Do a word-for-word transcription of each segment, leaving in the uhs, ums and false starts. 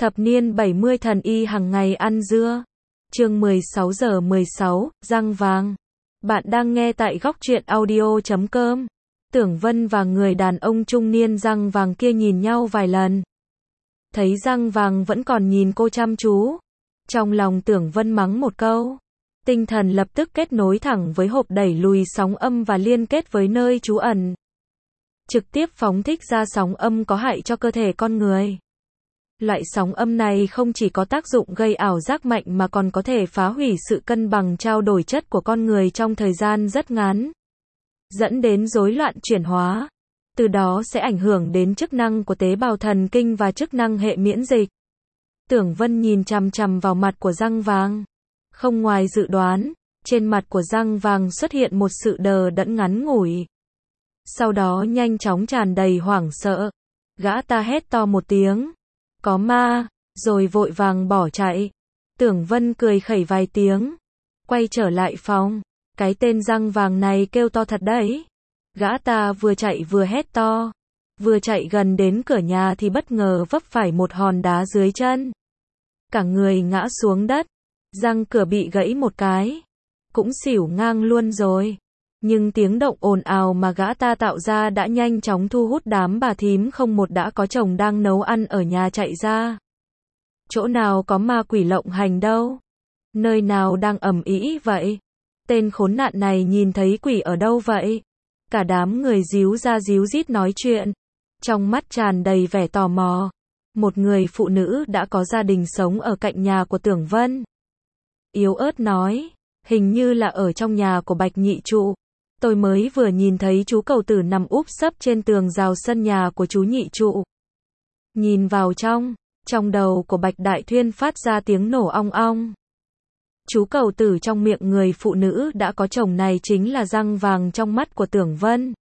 Thập niên bảy mươi thần y hàng ngày ăn dưa. Chương mười sáu giờ mười sáu, răng vàng. Bạn đang nghe tại góc truyện audio chấm com. Tưởng Vân và người đàn ông trung niên răng vàng kia nhìn nhau vài lần. Thấy răng vàng vẫn còn nhìn cô chăm chú. Trong lòng Tưởng Vân mắng một câu. Tinh thần lập tức kết nối thẳng với hộp đẩy lùi sóng âm và liên kết với nơi trú ẩn. Trực tiếp phóng thích ra sóng âm có hại cho cơ thể con người. Loại sóng âm này không chỉ có tác dụng gây ảo giác mạnh mà còn có thể phá hủy sự cân bằng trao đổi chất của con người trong thời gian rất ngắn, dẫn đến rối loạn chuyển hóa, từ đó sẽ ảnh hưởng đến chức năng của tế bào thần kinh và chức năng hệ miễn dịch. Tưởng Vân nhìn chằm chằm vào mặt của răng vàng. Không ngoài dự đoán, trên mặt của răng vàng xuất hiện một sự đờ đẫn ngắn ngủi. Sau đó nhanh chóng tràn đầy hoảng sợ. Gã ta hét to một tiếng. Có ma, rồi vội vàng bỏ chạy. Tưởng Vân cười khẩy vài tiếng. Quay trở lại phòng. Cái tên răng vàng này kêu to thật đấy. Gã ta vừa chạy vừa hét to. Vừa chạy gần đến cửa nhà thì bất ngờ vấp phải một hòn đá dưới chân. Cả người ngã xuống đất. Răng cửa bị gãy một cái. Cũng xỉu ngang luôn rồi. Nhưng tiếng động ồn ào mà gã ta tạo ra đã nhanh chóng thu hút đám bà thím không một đã có chồng đang nấu ăn ở nhà chạy ra. Chỗ nào có ma quỷ lộng hành đâu? Nơi nào đang ầm ĩ vậy? Tên khốn nạn này nhìn thấy quỷ ở đâu vậy? Cả đám người díu ra díu dít nói chuyện. Trong mắt tràn đầy vẻ tò mò. Một người phụ nữ đã có gia đình sống ở cạnh nhà của Tưởng Vân. Yếu ớt nói, hình như là ở trong nhà của Bạch Nhị Trụ. Tôi mới vừa nhìn thấy chú cầu tử nằm úp sấp trên tường rào sân nhà của chú Nhị Trụ. Nhìn vào trong, trong đầu của Bạch Đại Thuyên phát ra tiếng nổ ong ong. Chú cầu tử trong miệng người phụ nữ đã có chồng này chính là răng vàng trong mắt của Tưởng Vân.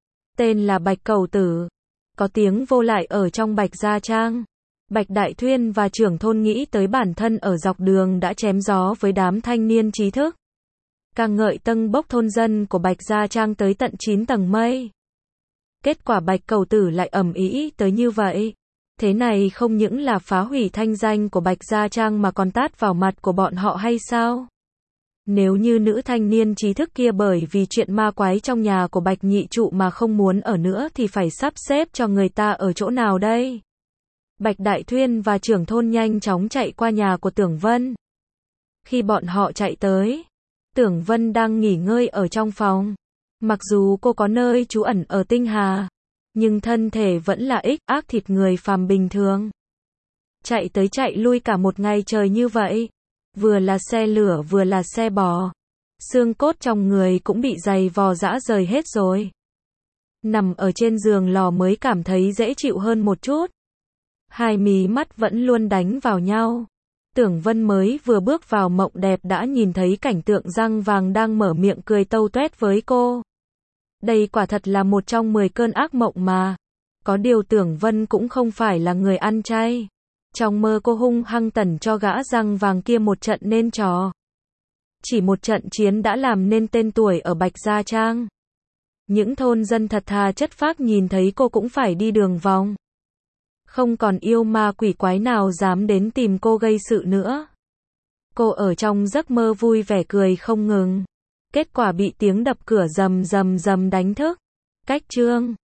Tên là Bạch Cầu Tử. Có tiếng vô lại ở trong Bạch Gia Trang. Bạch Đại Thuyên và trưởng thôn nghĩ tới bản thân ở dọc đường đã chém gió với đám thanh niên trí thức. Càng ngợi tâng bốc thôn dân của Bạch Gia Trang tới tận chín tầng mây. Kết quả Bạch Cầu Tử lại ầm ĩ tới như vậy. Thế này không những là phá hủy thanh danh của Bạch Gia Trang mà còn tát vào mặt của bọn họ hay sao? Nếu như nữ thanh niên trí thức kia bởi vì chuyện ma quái trong nhà của Bạch Nhị Trụ mà không muốn ở nữa thì phải sắp xếp cho người ta ở chỗ nào đây? Bạch Đại Thuyên và trưởng thôn nhanh chóng chạy qua nhà của Tưởng Vân. Khi bọn họ chạy tới, Tưởng Vân đang nghỉ ngơi ở trong phòng. Mặc dù cô có nơi trú ẩn ở Tinh Hà, nhưng thân thể vẫn là ích ác thịt người phàm bình thường. Chạy tới chạy lui cả một ngày trời như vậy. Vừa là xe lửa vừa là xe bò. Xương cốt trong người cũng bị dày vò rã rời hết rồi. Nằm ở trên giường lò mới cảm thấy dễ chịu hơn một chút. Hai mí mắt vẫn luôn đánh vào nhau. Tưởng Vân mới vừa bước vào mộng đẹp đã nhìn thấy cảnh tượng răng vàng đang mở miệng cười tâu tuét với cô. Đây quả thật là một trong mười cơn ác mộng mà. Có điều Tưởng Vân cũng không phải là người ăn chay. Trong mơ cô hung hăng tẩn cho gã răng vàng kia một trận nên trò. Chỉ một trận chiến đã làm nên tên tuổi ở Bạch Gia Trang. Những thôn dân thật thà chất phác nhìn thấy cô cũng phải đi đường vòng. Không còn yêu ma quỷ quái nào dám đến tìm cô gây sự nữa. Cô ở trong giấc mơ vui vẻ cười không ngừng. Kết quả bị tiếng đập cửa rầm rầm rầm đánh thức. Cách chương